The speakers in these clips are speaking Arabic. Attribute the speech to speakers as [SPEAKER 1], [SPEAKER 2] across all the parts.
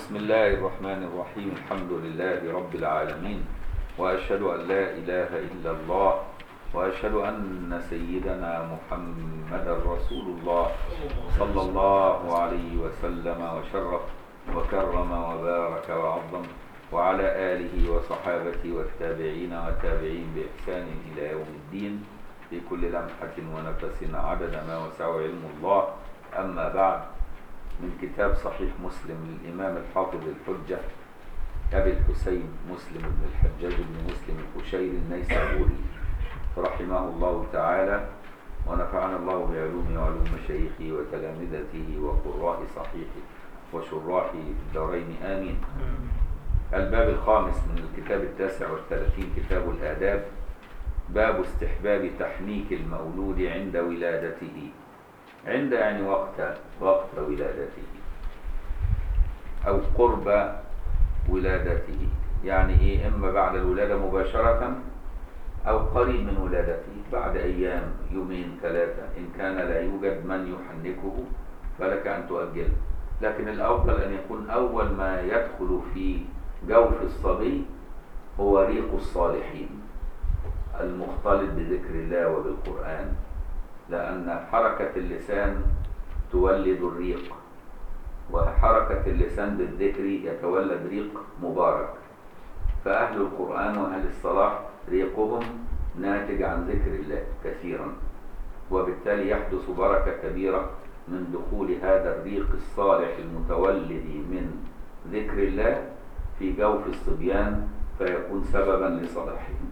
[SPEAKER 1] بسم الله الرحمن الرحيم. الحمد لله رب العالمين، وأشهد أن لا إله إلا الله، وأشهد أن سيدنا محمدا رسول الله صلى الله عليه وسلم وشرف وكرم وبارك وعظم، وعلى آله وصحابته والتابعين والتابعين بإحسان إلى يوم الدين في كل لمحة ونفس عدد ما وسع علم الله. أما بعد، من كتاب صحيح مسلم للإمام الحافظ الحجة أبي الحسين مسلم بن الحجاج بن مسلم القشيري النيسابوري رحمه الله تعالى، ونفعنا الله بعلومه وعلوم مشايخه وتلامذته وقراء صحيحه وشراحه في الدارين آمين. الباب الخامس من الكتاب 39 كتاب الآداب، باب استحباب تحنيك المولود عند ولادته. عند يعني وقت ولادته أو قرب ولادته، يعني إيه؟ إما بعد الولادة مباشرة أو قريب من ولادته بعد أيام، يومين ثلاثة. إن كان لا يوجد من يحنكه فلك أن تؤجله، لكن الأفضل أن يكون أول ما يدخل في جوف الصبي هو ريق الصالحين المختلط بذكر الله وبالقرآن، لأن حركة اللسان تولد الريق، وحركة اللسان بالذكر يتولد ريق مبارك. فأهل القرآن وأهل الصلاح ريقهم ناتج عن ذكر الله كثيرا، وبالتالي يحدث بركة كبيرة من دخول هذا الريق الصالح المتولد من ذكر الله في جوف الصبيان، فيكون سببا لصلاحهم،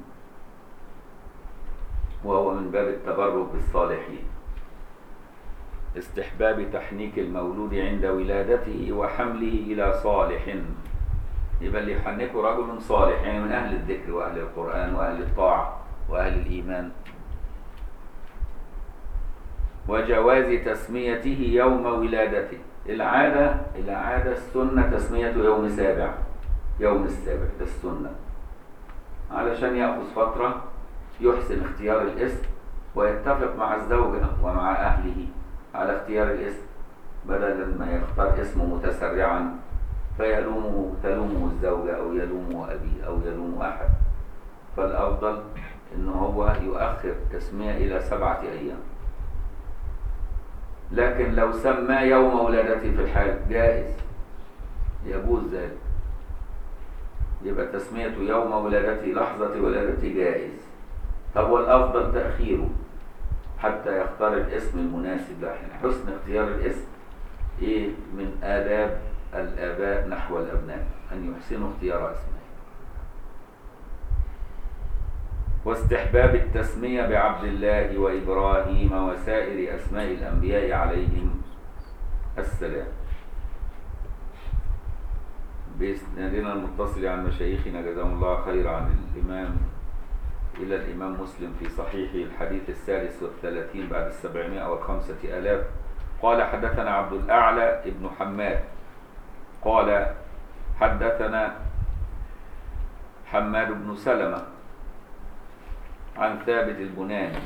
[SPEAKER 1] وهو من باب التبرك بالصالحين. استحباب تحنيك المولود عند ولادته وحمله إلى صالح، يبقى اللي يحنكه رجل صالح، يعني من أهل الذكر وأهل القرآن وأهل الطاعة وأهل الإيمان. وجواز تسميته يوم ولادته. العادة السنة تسمية يوم السابع ده السنة، علشان يأخذ فترة يحسن اختيار الاسم ويتفق مع الزوجة ومع أهله على اختيار الاسم، بدلا ما يختار اسمه متسرعا تلومه الزوجة أو يلومه أبيه أو يلومه أحد. فالأفضل إنه هو يؤخر تسمية إلى 7 أيام. لكن لو سمى يوم ولادته في الحال جائز، يجوز ذلك، يبقى تسمية يوم ولادته لحظة ولادته جائز. طب والأفضل تأخيره حتى يختار الاسم المناسب له. حسن اختيار الاسم من آداب الآباء نحو الأبناء، أن يحسنوا اختيار اسمه. واستحباب التسمية بعبد الله وإبراهيم وسائر أسماء الأنبياء عليهم السلام. بإسنادنا المتصل عن مشايخنا جزاهم الله خير عن الإمام إلى الإمام مسلم في صحيحه الحديث 36 بعد 705,000. قال حدثنا عبد الأعلى ابن حماد قال حدثنا حماد بن سلمة عن ثابت البناني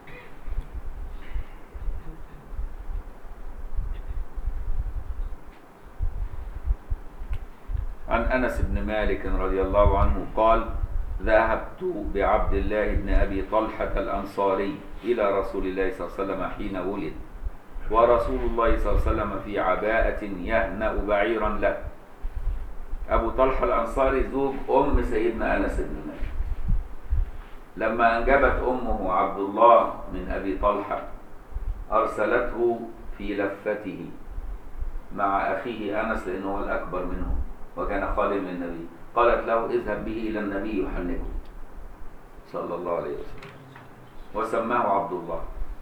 [SPEAKER 1] عن أنس بن مالك رضي الله عنه قال: ذهبت بعبد الله بن أبي طلحة الأنصاري إلى رسول الله صلى الله عليه وسلم حين ولد، ورسول الله صلى الله عليه وسلم في عباءة يهنأ بعيرا له. أبو طلحة الأنصاري زوج أم سيدنا أنس بن مالك. لما أنجبت أمه عبد الله من أبي طلحة أرسلته في لفته مع أخيه أنس، لأنه هو الأكبر منه وكان خادم للنبي. قالت له: اذهب به إلى النبي يحنكه صلى الله عليه وسلم، وسماه عبد الله.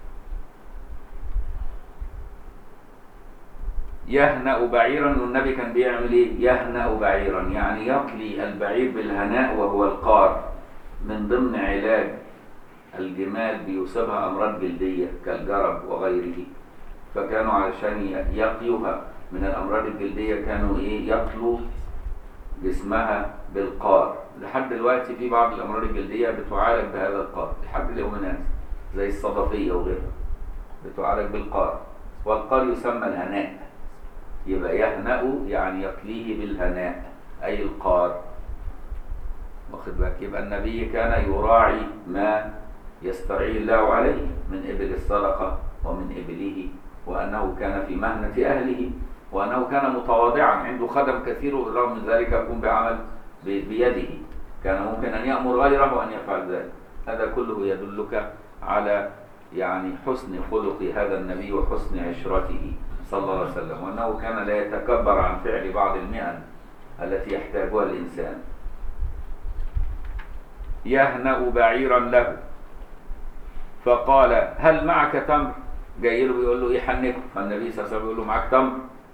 [SPEAKER 1] يهنأ بعيرا، والنبي كان بيعمل ايه؟ يهنأ بعيرا، يعني يطلي البعير بالهناء وهو القار. من ضمن علاج الجمال بيصيبها أمراض جلدية كالجرب وغيره، فكانوا علشان يقيوها من الأمراض الجلدية كانوا يطلوا جسمها بالقار. لحد دلوقتي في بعض الأمراض الجلدية بتعالج بهذا القار لحد اليوم الناس، زي الصدفية وغيرها بتعالج بالقار، والقار يسمى الهناء. يبقى يهنأ يعني يقليه بالهناء أي القار، واخد بالك؟ يبقى النبي كان يراعي ما يسترعي الله عليه من إبل الصدقة ومن إبله، وأنه كان في مهنة أهله، وأنه كان متواضعا عنده خدم كثير، وبالرغم من ذلك يقوم بعمل بيده، كان ممكن أن يأمر غيره أن يفعل ذلك. هذا كله يدلك على يعني حسن خلق هذا النبي وحسن عشرته صلى الله عليه وسلم، وأنه كان لا يتكبر عن فعل بعض المهن التي يحتاجها الإنسان. يهنأ بعيرا له فقال هل معك تمر؟ جاي له بيقول له ايه حنكه، فالنبي صلى الله عليه وسلم بيقول له معك تمر؟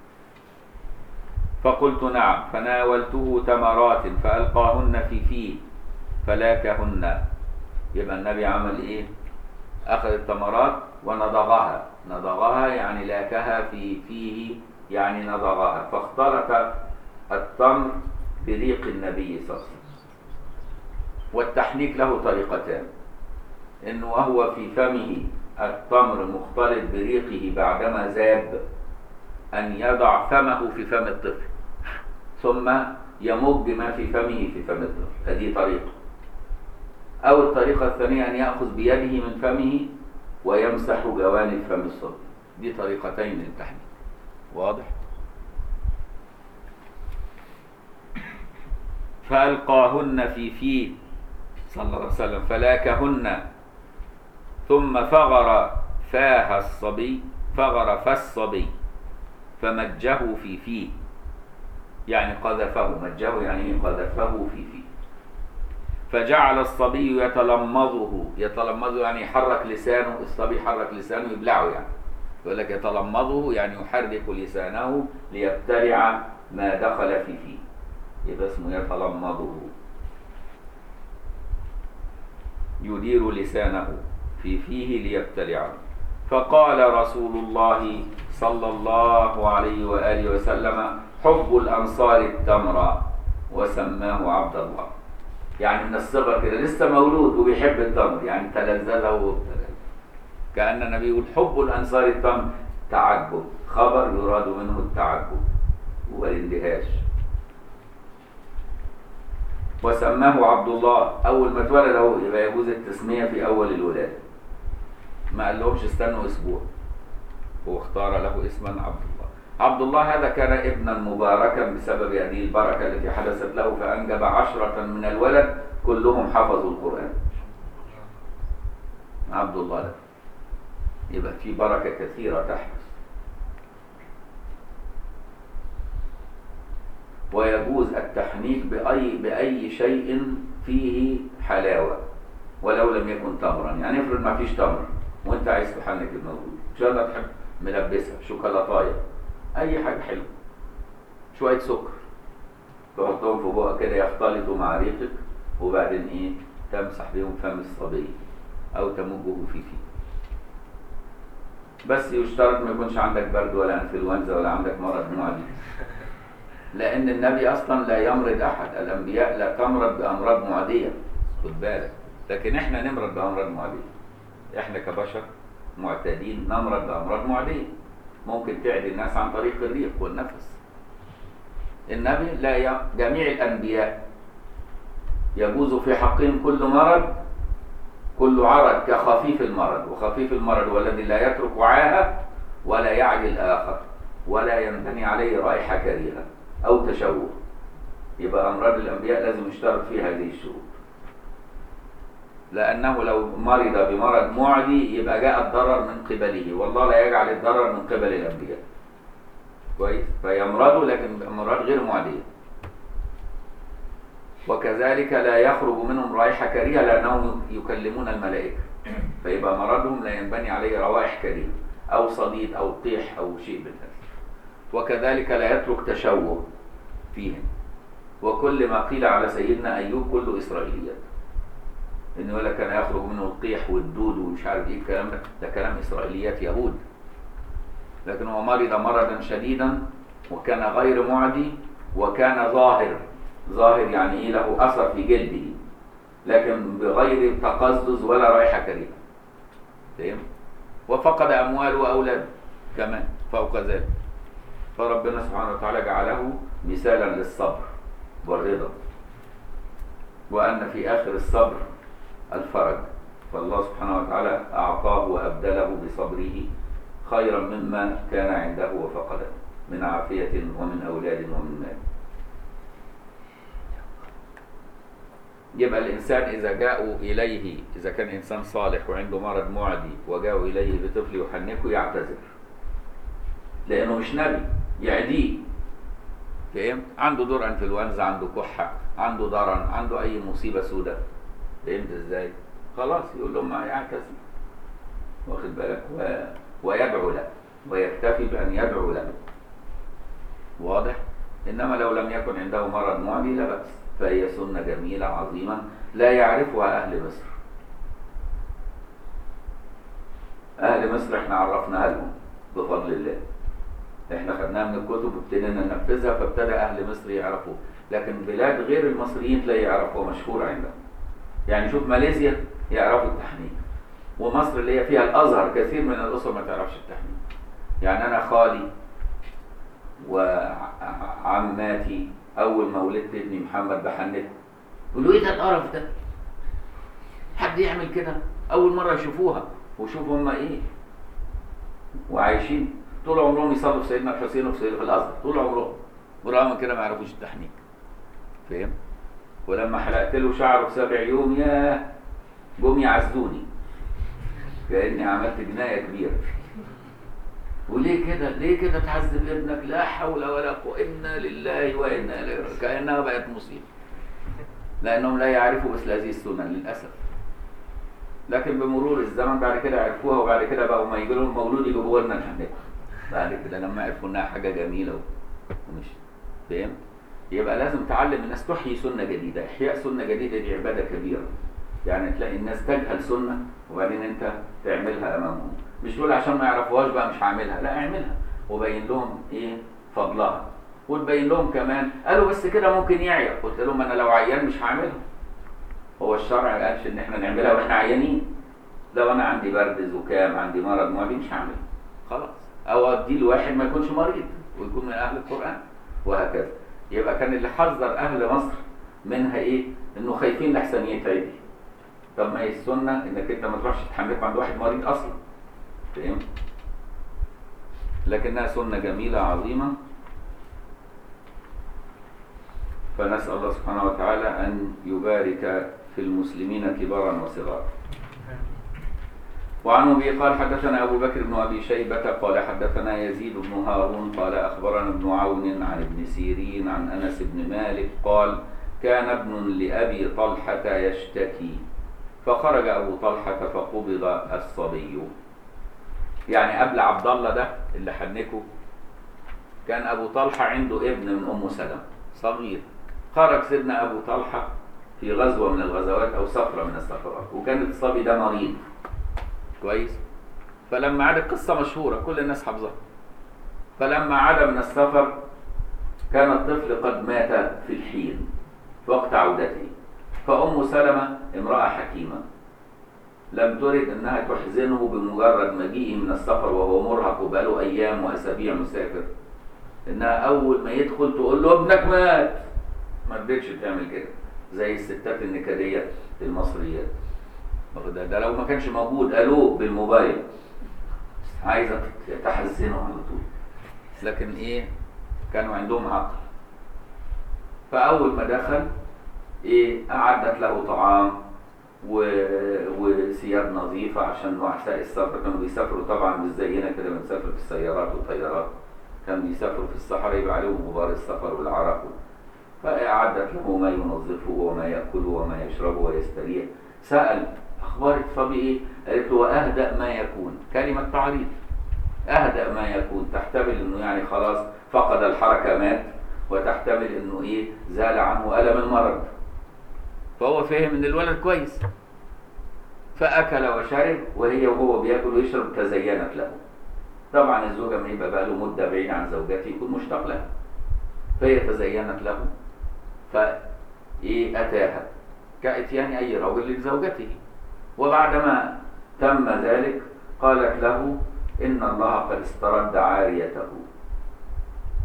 [SPEAKER 1] فقلت نعم، فناولته تمرات فألقاهن في فيه فلاكهن. يبقى النبي عمل ايه؟ أخذ التمرات ونضغها، نضغها يعني لاكها في فيه يعني نضغها، فاختلط التمر بريق النبي صلى الله عليه وسلم. والتحنيك له طريقتان، انه وهو في فمه التمر مختلط بريقه بعدما ذاب ان يضع فمه في فم الطفل ثم يمج ما في فمه في فم الطفل، هذه طريقة. او الطريقة الثانية ان يأخذ بيده من فمه ويمسح جوانب فم الصبي، دي طريقتين للتحنيك. واضح؟ فألقاهن في فيه صلى الله عليه وسلم فلاكهن، ثم فغر فاه الصبي، فغر فالصبي فمجه في فيه، يعني قذفه، مجه يعني قذفه في فيه. فجعل الصبي يتلمضه، يتلمضه يعني يحرك لسانه، الصبي يحرك لسانه يبلعه، يعني يقول لك يتلمضه يعني يحرك لسانه ليبتلع ما دخل في فيه، يبقى اسمه يتلمضه، يدير لسانه في فيه ليبتلعه. فقال رسول الله صلى الله عليه وآله وسلم حب الأنصار التمر وسماه عبد الله، يعني من الصغر كده لسه مولود وبيحب التمر، يعني تلذذه وابتلاه. كأن النبي يقول حب الأنصار التمر، تعجب، خبر يراد منه التعجب والاندهاش. وسماه عبد الله، أول ما اتولد اهو يبقى يجوز التسمية في أول الولادة، ما قال لهمش استنوا أسبوع، هو اختار له اسما عبد الله. عبد الله هذا كان ابنا مباركا بسبب هذه البركة التي حدثت له، فأنجب 10 من الولد كلهم حفظوا القرآن. عبد الله ده يبقى في بركة كثيرة تحدث. ويجوز التحنيك بأي شيء فيه حلاوة ولو لم يكن تمرا، يعني افرض ما فيش تمر وانت عايز تحنك الموجود، ان شاء الله تحب ملبسها شوكولاتايه، اي حاجه حلوه، شويه سكر تحطهم في بقك كده يختلطوا مع ريقك، وبعدين ايه تمسح بهم فم الصبي او تمجه في فيه. بس يشترط ما يكونش عندك برد ولا انفلونزا ولا عندك مرض معدي، لان النبي اصلا لا يمرض احد، الانبياء لا تمرض بامراض معديه، خد بالك، لكن احنا نمرض بامراض معديه، احنا كبشر معتادين نمرض بامراض معديه ممكن تعدي الناس عن طريق الريق والنفس. النبي لا جميع الانبياء يجوز في حقهم كل مرض، كل عرض كخفيف المرض، وخفيف المرض هو الذي لا يترك عاهه ولا يعدي الاخر ولا ينبني عليه رائحه كريهه او تشوه. يبقى امراض الانبياء لازم يشترط فيها هذه الشروط، لأنه لو مرض بمرض معدي يبقى جاء الضرر من قبله، والله لا يجعل الضرر من قبل الأنبياء. كويس؟ فيمرضوا لكن أمراض غير معدية. وكذلك لا يخرج منهم رائحة كريهة لأنهم يكلمون الملائكة، فيبقى مرضهم لا ينبني عليه روائح كريهة أو صديد أو طيح أو شيء من هذا. وكذلك لا يترك تشوه فيهم. وكل ما قيل على سيدنا أيوب كله إسرائيليات، إنه ولا كان يخرج منه القيح والدود ومش عارف إيه الكلام ده كلام إسرائيليات يهود. لكن هو مرض مرضا شديدا وكان غير معدي وكان ظاهر يعني إيه له أثر في جلده، لكن بغير تقزز ولا رائحة كريهة. فهم؟ وفقد أمواله وأولاده كمان فوق ذلك. فربنا سبحانه وتعالى جعله مثالا للصبر والرضا، وأن في آخر الصبر الفرج. فالله سبحانه وتعالى أعطاه وأبدله بصبره خيرا مما كان عنده وفقده من عافية ومن أولاد ومن مال. يبقى الإنسان إذا جاءوا إليه، إذا كان إنسان صالح وعنده مرض معدي وجاءوا إليه بطفل يحنكه يعتذر، لأنه مش نبي يعديه. فهمت؟ عنده دور انفلونزا، عنده كحة، عنده ضرن، عنده أي مصيبة سوداء. فهمت إزاي؟ خلاص يقول لهم ما يعتذر، واخد بالك، ويدعو له ويكتفي بأن يدعو له. واضح؟ إنما لو لم يكن عنده مرض معدي لا بأس، فهي سنة جميلة عظيمة لا يعرفها أهل مصر. أهل مصر احنا عرفناها لهم بفضل الله، احنا خدناها من الكتب وابتدينا ننفذها، فابتدى أهل مصر يعرفوه. لكن بلاد غير المصريين لا يعرفوها، مشهورة عندهم. يعني شوف ماليزيا يعرفوا التحنيك، ومصر اللي هي فيها الأزهر كثير من الأسر ما تعرفش التحنيك. يعني أنا خالي وعماتي أول ما ولدت ابني محمد بحنك، يقولوا إيه ده القرف ده؟ حد يعمل كده؟ أول مرة يشوفوها، وشوفوا هم إيه؟ وعايشين طول عمرهم يصلوا في سيدنا الحسين وفي سيدنا الأزهر طول عمرهم، ورغم كده ما يعرفوش التحنيك. فهم؟ ولما حلقت له شعره في 7 يوم ياه جم يعزوني كأني عملت جناية كبيرة. وليه كده؟ ليه كده تعذب ابنك؟ لا حول ولا قوة، إنا لله وإنا إليه راجعون. كأنها بقت مصيبة، لأنهم لا يعرفوا مثل هذه السنن للأسف. لكن بمرور الزمن بعد كده عرفوها، وبعد كده بقوا ما يجي لهم مولود يجيبوها لنا نحنكها بعد كده لما عرفوا إنها حاجة جميلة ومش فاهم. يبقى لازم تعلم الناس تحيي سنة جديدة. إحياء سنة جديدة دي عبادة كبيرة. يعني تلاقي الناس تجهل سنة وبعدين أنت تعملها أمامهم، مش تقول عشان ما يعرفوهاش بقى مش هعملها، لا اعملها وبين لهم إيه فضلها، وتبين لهم كمان. قالوا بس كده ممكن يعيا، قلت لهم أنا لو عيان مش هعملها. هو الشرع ما قالش إن إحنا نعملها وإحنا عيانين. لو أنا عندي برد زكام عندي مرض معدي مش هعملها خلاص، أو أدي لواحد ما يكونش مريض ويكون من أهل القرآن وهكذا. يبقى كان اللي حذر أهل مصر منها إيه؟ إنه خايفين لحسن يتعدي. طب ما هي السنة إنك أنت ما تروحش تحملك عند واحد مريض أصلا. فهمت؟ لكنها سنة جميلة عظيمة. فنسأل الله سبحانه وتعالى أن يبارك في المسلمين كبارا وصغارا. وعن أبي قال حدثنا أبو بكر بن أبي شيبة قال حدثنا يزيد بن هارون قال أخبرنا ابن عون عن ابن سيرين عن أنس بن مالك قال كان ابن لأبي طلحة يشتكي فخرج أبو طلحة فقبض الصبي. يعني قبل عبد الله ده اللي حنكه كان أبو طلحة عنده ابن من أم سلمة صغير. خرج سيدنا أبو طلحة في غزوة من الغزوات أو سفرة من السفرات، وكان الصبي ده مريض كويس. فلما عاد، القصة مشهورة كل الناس حافظها، فلما عاد من السفر كان الطفل قد مات في الحين وقت عودته. فأم سلمة امرأة حكيمة لم ترد أنها تحزنه بمجرد مجيئه من السفر وهو مرهق وبقاله أيام وأسابيع مسافر، إنها أول ما يدخل تقول له ابنك مات. ما رضتش تعمل كده زي الستات النكدية المصريات. ده لو ما كانش موجود قالوه بالموبايل، عايزة تحزنه على طول. لكن إيه، كانوا عندهم عقل. فأول ما دخل إيه أعدت له طعام وثياب نظيفة عشان رؤساء السفر كانوا بيسافروا طبعا مش زينا كده بنسافر في السيارات والطيارات، كانوا بيسافروا في الصحراء يبقى عليهم غبار السفر والعرق. فأعدت له ما ينظفه وما يأكله وما يشربه ويستريح. سأل أخبار الصبي إيه؟ قالت له وأهدأ ما يكون، كلمة تعريض. أهدأ ما يكون تحتمل إنه يعني خلاص فقد الحركة مات، وتحتمل إنه إيه زال عنه ألم المرض. فهو فهم إن الولد كويس، فأكل وشرب، وهو بياكل ويشرب تزينت له. طبعا الزوجة ما يبقى بقى له مدة بعيد عن زوجته يكون مشتاق لها، فهي تزينت له فإيه أتاها كأتيان أي رجل لزوجته. وبعدما تم ذلك قالت له إن الله قد استرد عاريته،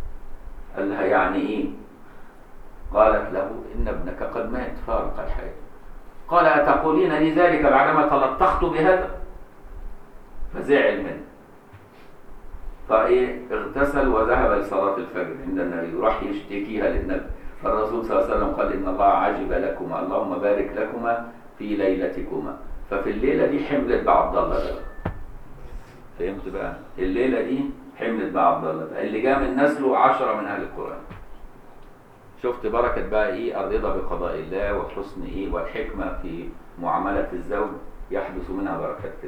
[SPEAKER 1] قال لها يعني ايه؟ قالت له ان ابنك قد مات فارق الحياة. قال أتقولين لي ذلك بعدما تلطخت بهذا؟ فزعل منه، فايه اغتسل وذهب لصلاة الفجر عند النبي وراح يشتكيها للنبي. فالرسول صلى الله عليه وسلم قال إن الله عجب لكما، اللهم بارك لكما في ليلتكما. ففي الليلة دي حملت بعبد الله ده. فهمت بقى؟ الليلة دي حملت بعبد الله ده اللي جاء من نسله 10 من أهل القرآن. شفت بركة بقى ايه الرضا بقضاء الله وحسن ايه والحكمة في معاملة الزوج، يحدث منها بركات كده.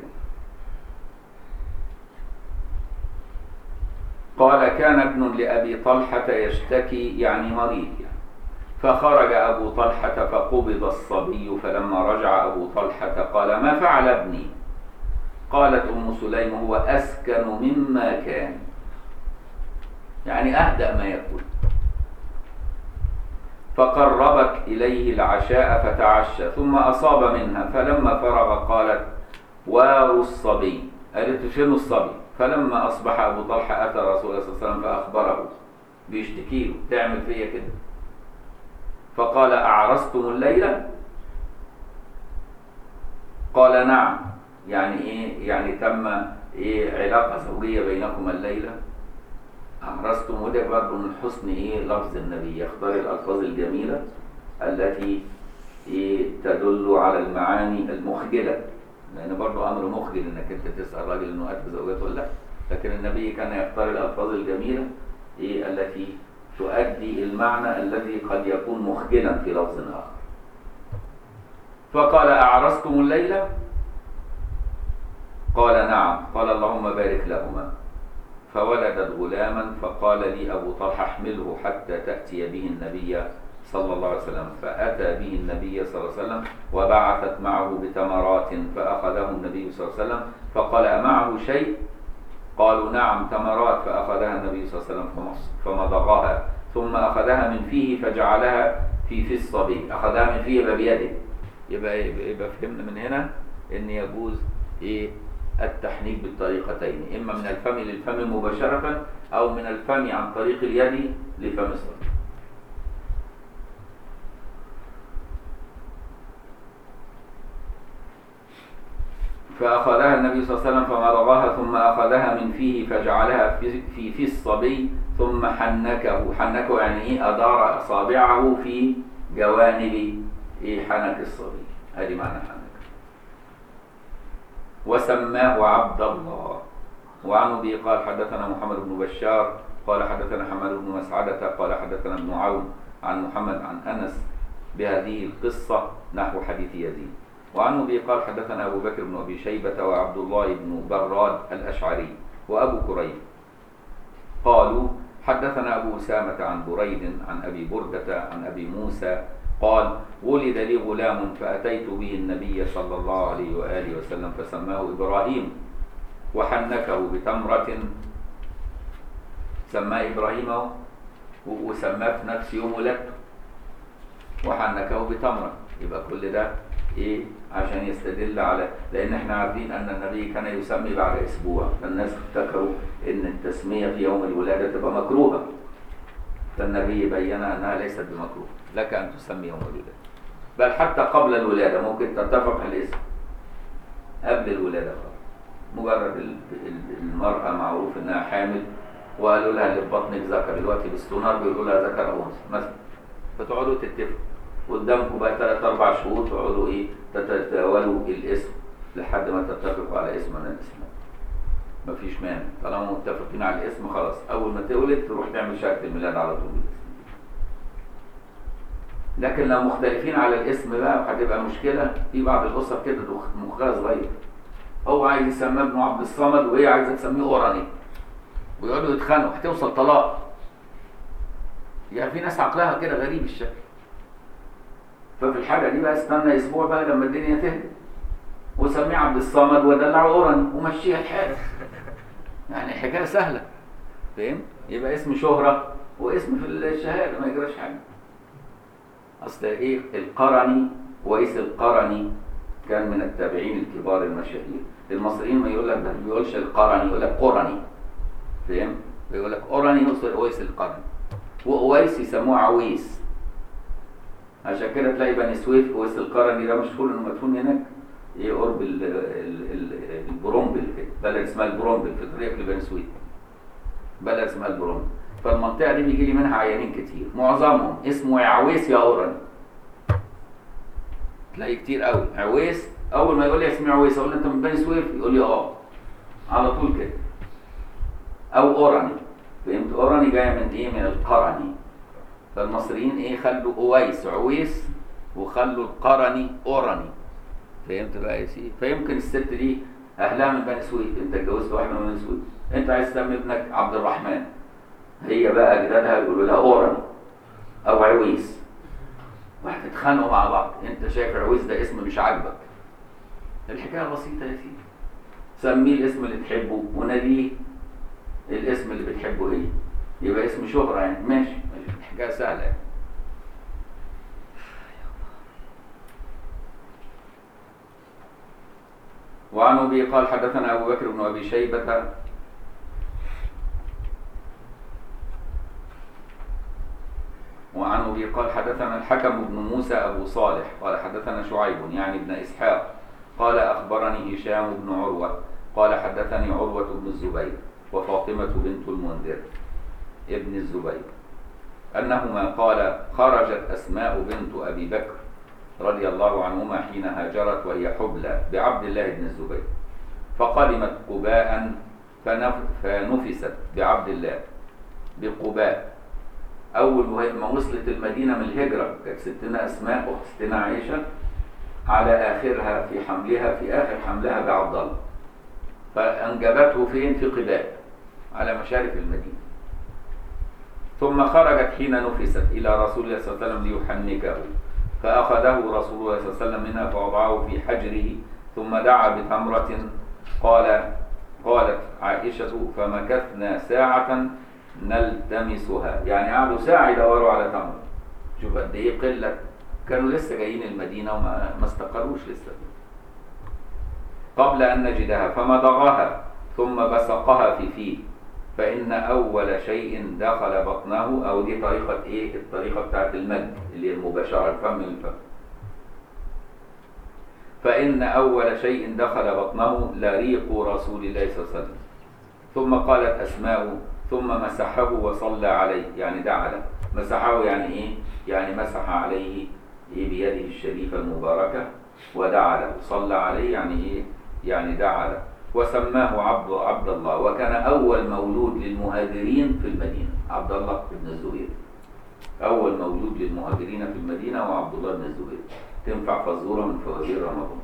[SPEAKER 1] قال كان ابن لأبي طلحة يشتكي يعني مريض يعني، فخرج أبو طلحة فقبض الصبي، فلما رجع أبو طلحة قال ما فعل ابني؟ قالت أم سليم هو أسكن مما كان، يعني أهدأ ما يكون. فقربت إليه العشاء فتعشى ثم أصاب منها، فلما فرغ قالت واروا الصبي، قالت فين الصبي؟ فلما أصبح أبو طلحة أتى رسول الله صلى الله عليه وسلم فأخبره، بيشتكي له تعمل فيا كده. فقال أعرستم الليلة؟ قال نعم. يعني إيه؟ يعني تم إيه علاقة زوجية بينكما الليلة؟ أعرستم. وده برضه من حسن إيه لفظ النبي، يختار الألفاظ الجميلة التي إيه تدل على المعاني المخجلة، لأن برضه أمر مخجل إنك أنت تسأل راجل إنه أتى زوجته ولا لا، لكن النبي كان يختار الألفاظ الجميلة إيه التي تؤدي المعنى الذي قد يكون مخجلا في لفظ آخر. فقال أعرستم الليلة؟ قال نعم. قال اللهم بارك لهما. فولدت غلاما، فقال لي أبو طلحة احمله حتى تأتي به النبي صلى الله عليه وسلم. فأتى به النبي صلى الله عليه وسلم وبعثت معه بتمرات، فأخذه النبي صلى الله عليه وسلم فقال أمعه شيء؟ قالوا نعم تمرات. فأخذها النبي صلى الله عليه وسلم فمضغها، ثم أخذها من فيه فجعلها في الصبي. أخذها من فيه يبقى بيده. يبقى فهمنا من هنا أن يجوز إيه التحنيك بالطريقتين، إما من الفم للفم مباشرة أو من الفم عن طريق اليد لفم الصبي. فأخذها النبي صلى الله عليه وسلم فمضغها، ثم أخذها من فيه فجعلها في الصبي، ثم حنكه يعني إيه أدار أصابعه في جوانب إيه حنك الصبي، هذه معنى حنك. وسماه عبد الله. وعن أبي قال حدثنا محمد بن بشار قال حدثنا حماد بن مسعدة قال حدثنا ابن عون عن محمد عن أنس بهذه القصة نحو حديث يزيد. وعن أبي قال حدثنا أبو بكر بن أبي شيبة وعبد الله بن براد الأشعري وأبو كريب قالوا حدثنا أبو أسامة عن بريد عن أبي بردة عن أبي موسى قال ولد لي غلام فأتيت به النبي صلى الله عليه وآله وسلم فسماه إبراهيم، وحنكه بتمرة، سماه إبراهيم وسماه في نفس يوم ولدته، وحنكه بتمرة. يبقى كل ده إيه عشان يستدل على، لأن احنا عارفين أن النبي كان يسمي بعد أسبوع، فالناس افتكروا أن التسمية في يوم الولادة تبقى مكروهة، فالنبي بين أنها ليست بمكروه، لك أن تسمي يوم الولادة، بل حتى قبل الولادة ممكن تتفق على الاسم قبل الولادة خالص. مجرد المرأة معروف أنها حامل وقالوا لها اللي في بطنك ذكر، دلوقتي باستونار بيقولوا لها ذكر أو أنثى مثلا، فتقعدوا تتفقوا قدامكم بقى 3-4 شهور تقعدوا إيه تتداولوا الاسم لحد ما تتفقوا على اسم من الاسماء. مفيش مانع طالما متفقين على الاسم خلاص، أول ما تولد تروح تعمل شهادة الميلاد على طول بالاسم. لكن لو مختلفين على الاسم بقى هتبقى مشكلة. في بعض الأسر كده مخها صغير، هو عايز يسميه ابن عبد الصمد وهي عايزة تسميه أوراني، ويقعدوا يتخانقوا هتوصل طلاق. يعني في ناس عقلها كده غريب الشكل. ففي الحاجة دي بقى استنى أسبوع بقى لما الدنيا تهدى وسميه عبد الصمد ودلعه أوراني ومشيها الحال. يعني حكاية سهلة، فاهم؟ يبقى اسم شهرة واسم في الشهادة ما يجراش حاجة. أصل إيه القرني وإيس القرني كان من التابعين الكبار المشاهير. المصريين ما يقول لك ده بيقولش القرني، يقول لك قرني، فاهم؟ بيقول لك قرني وإيس القرني. وأويس يسموه عويس. عشان كده تلاقي بني سويف أويس القرني ده مشهور إنه مدفون هناك، إيه قرب البرومبل كده، بلد اسمها البرومبل في طريق لبني سويف، بلد اسمها البرومبل. فالمنطقة دي بيجي لي منها عيانين كتير، معظمهم اسمه يا عويس يا أورني. تلاقي كتير قوي عويس، أول ما يقول لي اسمي عويس أقول له أنت من بني سويف؟ يقول لي آه، على طول كده. أو أورني، فهمت؟ أورني جاية من إيه؟ من القرني. فالمصريين إيه خلوا أويس عويس وخلوا القرني أورني. فهمت بقى يا سيدي؟ فيمكن الست دي أهلها من بني سويف، أنت اتجوزت واحدة من بني سويف، أنت عايز تسمي ابنك عبد الرحمن، هي بقى أجدادها يقولوا لها أورني أو عويس، وهتتخانقوا مع بعض. أنت شايف عويس ده اسم مش عاجبك، الحكاية بسيطة يا سيدي، سميه الاسم اللي تحبه وناديه الاسم اللي بتحبه هي، يبقى اسم شهرة يعني، ماشي، الحكاية سهلة يعني. وعن أبي قال حدثنا أبو بكر بن أبي شيبة وعن أبي قال حدثنا الحكم بن موسى أبو صالح قال حدثنا شعيب يعني ابن إسحاق قال أخبرني هشام بن عروة قال حدثني عروة بن الزبير وفاطمة بنت المنذر ابن الزبير أنهما قال خرجت أسماء بنت أبي بكر رضي الله عنهما حين هاجرت وهي حبلى بعبد الله بن الزبير، فقدمت قباء فنفست بعبد الله بقباء. أول ما وصلت المدينة من الهجرة كانت ستنا أسماء أخت ستنا عائشة على آخرها في حملها، في آخر حملها بعبد الله، فأنجبته فين؟ في قباء على مشارف المدينة. ثم خرجت حين نفست إلى رسول الله صلى الله عليه وسلم ليحنكه، فأخذه رسول الله صلى الله عليه وسلم منها فوضعه في حجره، ثم دعا بتمرة. قالت عائشة فمكثنا ساعة نلتمسها، يعني قعدوا ساعة يدوروا على تمر. شوف قد ايه قلة، كانوا لسه جايين المدينة وما استقروش لسه. قبل أن نجدها فمضغها ثم بصقها في فيه، فإن أول شيء دخل بطنه، أو دي طريقة إيه؟ الطريقة بتاعت المد اللي هي المباشرة، الفم للفم. فإن أول شيء دخل بطنه لريق رسول الله صلى الله عليه وسلم. ثم قالت أسماء ثم مسحه وصلى عليه، يعني دعا له. مسحه يعني إيه؟ يعني مسح عليه بيده الشريفة المباركة ودعا له. صلى عليه يعني إيه؟ يعني دعا له. وسماه عبد الله، وكان أول مولود للمهاجرين في المدينة عبد الله بن الزبير. أول مولود للمهاجرين في المدينة هو عبد الله بن الزبير. تنفع فزورة من فوازير رمضان.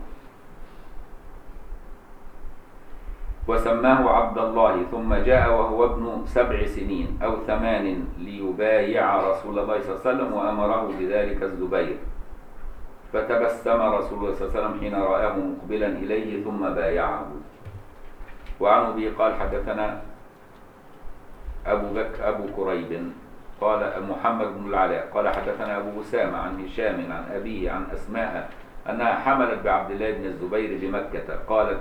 [SPEAKER 1] وسماه عبد الله، ثم جاء وهو ابن 7 سنين أو 8 ليبايع رسول الله صلى الله عليه وسلم، وأمره بذلك الزبير، فتبسم رسول الله صلى الله عليه وسلم حين رآه مقبلا إليه ثم بايعه. وعن أبي قال حدثنا أبو كريب قال محمد بن العلاء قال حدثنا أبو أسامة عن هشام عن أبيه عن أسماء أنها حملت بعبد الله بن الزبير بمكة. قالت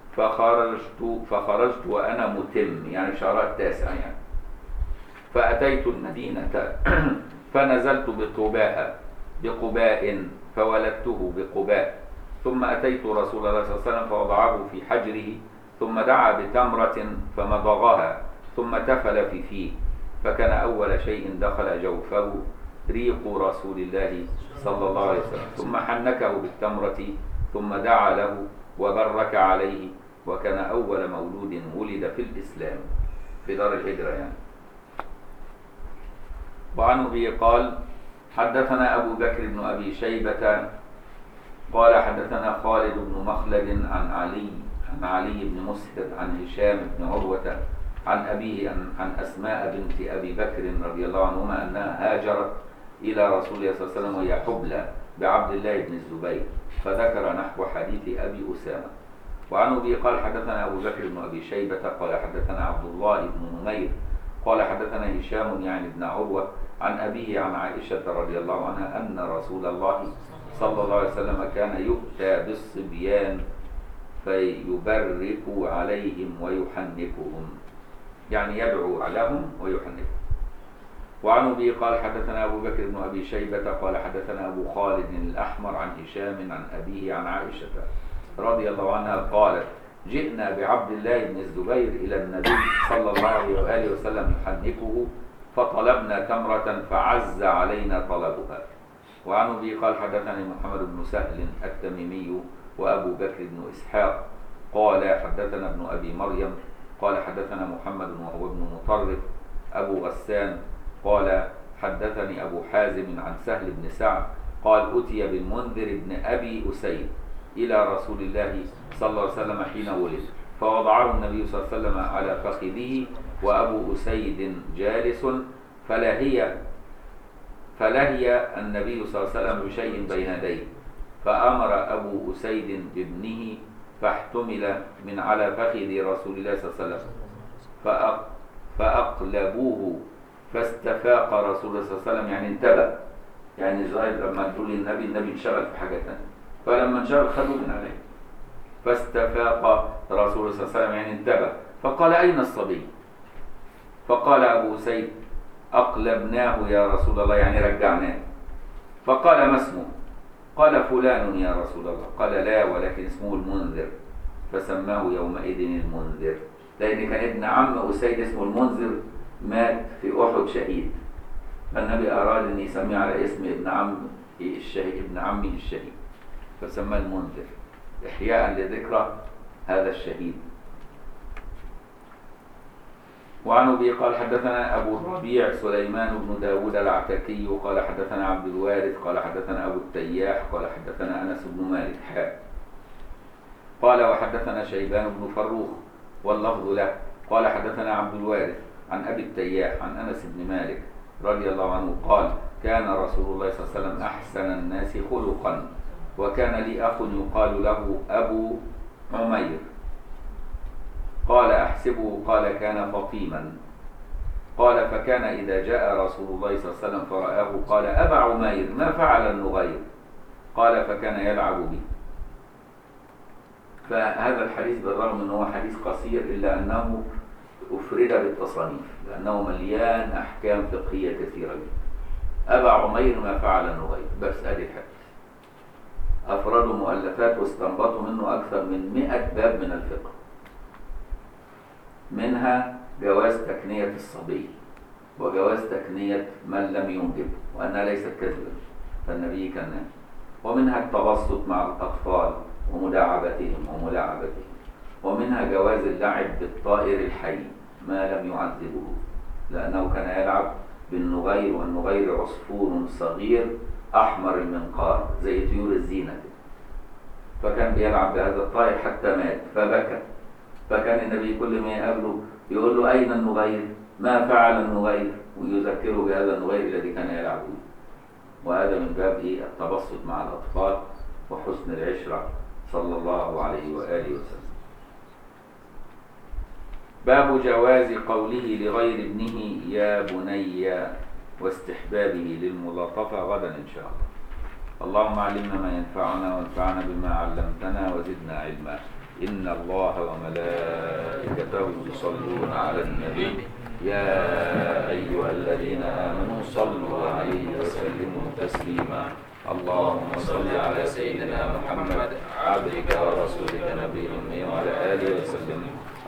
[SPEAKER 1] فخرجت وأنا متم، يعني شهر التاسع يعني، فأتيت المدينة فنزلت بقباء فولدته بقباء، ثم أتيت رسول الله صلى الله عليه وسلم فوضعه في حجره، ثم دعا بتمرة فمضغها ثم تفل في فيه، فكان أول شيء دخل جوفه ريق رسول الله صلى الله عليه وسلم، ثم حنكه بالتمرة ثم دعا له وبرك عليه، وكان أول مولود ولد في الإسلام في دار الهجرة يعني. وعن أبي قال حدثنا أبو بكر بن أبي شيبة قال حدثنا خالد بن مخلد عن علي بن مسهر عن هشام بن عروة عن أبيه عن أسماء بنت أبي بكر رضي الله عنهما أنها هاجرت إلى رسول الله صلى الله عليه وسلم وهي حبلى بعبد الله بن الزبير، فذكر نحو حديث أبي أسامة. وعن أبي قال حدثنا أبو بكر بن أبي شيبة قال حدثنا عبد الله بن نمير قال حدثنا هشام يعني بن عروة عن أبيه عن عائشة رضي الله عنها أن رسول الله صلى الله عليه وسلم كان يؤتى بالصبيان فيبرك عليهم ويحنكهم، يعني يدعو لهم ويحنكهم. وعن أبي قال حدثنا أبو بكر بن أبي شيبة قال حدثنا أبو خالد الأحمر عن هشام عن أبيه عن عائشة رضي الله عنها قالت جئنا بعبد الله بن الزبير إلى النبي صلى الله عليه وآله وسلم يحنكه فطلبنا تمرة فعز علينا طلبها. وعن أبي قال حدثني محمد بن سهل التميمي وأبو بكر بن إسحاق قال حدثنا ابن أبي مريم قال حدثنا محمد وهو ابن مطرف أبو غسان قال حدثني أبو حازم عن سهل بن سعد قال أتي بالمنذر بن أبي أسيد إلى رسول الله صلى الله عليه وسلم حين ولد فوضعه النبي صلى الله عليه وسلم على فخذه وأبو أسيد جالس فلهي النبي صلى الله عليه وسلم بشيء بين يديه فأمر أبو أسيد بابنه فاحتمل من على فخذ رسول الله صلى الله عليه وسلم فأقلبوه فاستفاق رسول الله صلى الله عليه وسلم يعني انتبه، يعني زهير لما تقول النبي انشغل في حاجة ثانية فلما انشغل خدوا من عليه فاستفاق رسول الله صلى الله عليه وسلم يعني انتبه فقال أين الصبي؟ فقال أبو أسيد أقلبناه يا رسول الله يعني رجعناه. فقال ما اسمه؟ قال فلان يا رسول الله. قال لا ولكن اسمه المنذر فسماه يومئذ المنذر لأن كان ابن عم أسيد اسمه المنذر مات في أحد شهيد فالنبي أراد أن يسميه على اسم ابن عمه الشهيد فسماه المنذر إحياء لذكرى هذا الشهيد. وعن أبي قال حدثنا أبو الربيع سليمان بن داود العتكي قال حدثنا عبد الوارث قال حدثنا أبو التياح قال حدثنا أنس بن مالك قال وحدثنا شيبان بن فروخ واللفظ له قال حدثنا عبد الوارث عن أبي التياح عن أنس بن مالك رضي الله عنه قال كان رسول الله صلى الله عليه وسلم أحسن الناس خلقا وكان لي أخ يقال له أبو عمير قال أحسبه قال كان فطيما قال فكان إذا جاء رسول الله صلى الله عليه وسلم فرآه قال أبا عمير ما فعل النغير قال فكان يلعب به. فهذا الحديث بالرغم أنه حديث قصير إلا أنه أفرد بالتصانيف لأنه مليان أحكام فقهية كثيرة. أبا عمير ما فعل النغير بس أدي الحديث أفردوا مؤلفات واستنبطوا منه أكثر من 100 باب من الفقه منها جواز تكنية الصبي وجواز تكنية من لم ينجب وأنها ليست كذبا فالنبي كان ومنها التبسط مع الأطفال ومداعبتهم ومنها جواز اللعب بالطائر الحي ما لم يعذبه لأنه كان يلعب بالنغير والنغير عصفور صغير أحمر المنقار زي طيور الزينة فكان بيلعب بهذا الطائر حتى مات فبكى فكان النبي كل ما يقابله يقول له أين النغير؟ ما فعل النغير؟ ويذكره بهذا النغير الذي كان يلعب به. وهذا من باب التبسط مع الأطفال وحسن العشرة صلى الله عليه وآله وسلم. باب جواز قوله لغير ابنه يا بني واستحبابه للملاطفة غدا إن شاء الله. اللهم علمنا ما ينفعنا وانفعنا بما علمتنا وزدنا علما. إن الله وملائكته يصلون على النبي يا أيها الذين آمنوا صلوا عليه وسلموا تسليما. اللهم صل على سيدنا محمد عبدك ورسولك نبي الأمي وعلى آله وسلم